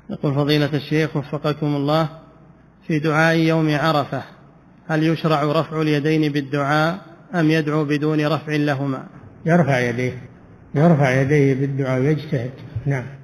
يقول فضيلة الشيخ وفقكم الله، في دعاء يوم عرفة هل يشرع رفع اليدين بالدعاء أم يدعو بدون رفع لهما؟ يرفع يديه بالدعاء ويجتهد. نعم.